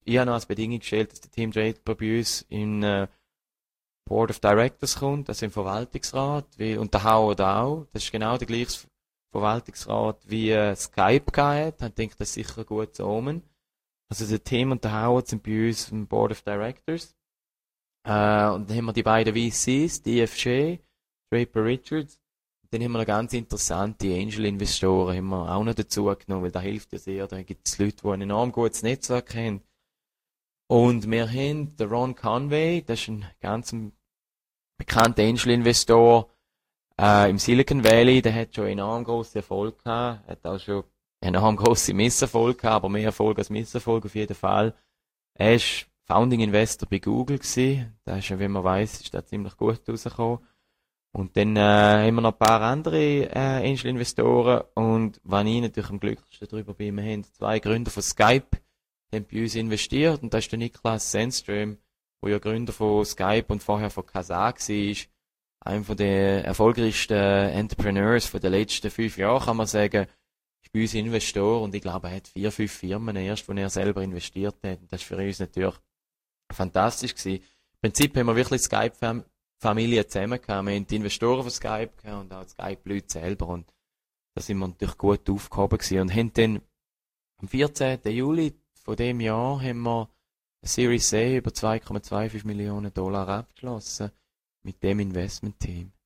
ich habe noch als Bedingung gestellt, dass der Tim Draper bei uns in Board of Directors kommt, also im Verwaltungsrat, und der Howard auch. Das ist genau der gleiche Verwaltungsrat wie Skype gehabt. Ich denke, das ist sicher ein gutes Omen. Also der Tim und der Howard sind bei uns im Board of Directors. Und dann haben wir die beiden VCs, DFJ, Draper Richards. Und dann haben wir noch ganz interessante Angel-Investoren haben wir auch noch dazu genommen, weil da hilft ja sehr. Da gibt es Leute, die ein enorm gutes Netzwerk haben. Und wir haben den Ron Conway, das ist ein ganz bekannter Angel-Investor im Silicon Valley. Der hat schon enorm grossen Erfolg gehabt, hat auch schon enorm grosse Misserfolg gehabt, aber mehr Erfolg als Misserfolg auf jeden Fall. Er ist Founding Investor bei Google gewesen. Da ist ja, wie man weiss, ist da ziemlich gut rausgekommen. Und dann haben wir noch ein paar andere Angel-Investoren. Und was ich natürlich am glücklichsten darüber bin, wir haben 2 Gründer von Skype, die haben bei uns investiert. Und das ist der Niklas Sandström, der ja Gründer von Skype und vorher von Kazaa war. Einer von den erfolgreichsten Entrepreneurs von den letzten 5 Jahren, kann man sagen, ist bei uns Investor. Und ich glaube, er hat 4, 5 Firmen erst, wo er selber investiert hat. Und das ist für uns natürlich fantastisch gewesen. Im Prinzip haben wir wirklich Skype-Familie zusammen gehabt. Wir haben die Investoren von Skype gehabt und auch die Skype-Leute selber. Und da sind wir natürlich gut aufgehoben gewesen. Und haben dann am 14. Juli von dem Jahr haben wir eine Series A über $2,25 Millionen abgeschlossen mit dem Investment-Team.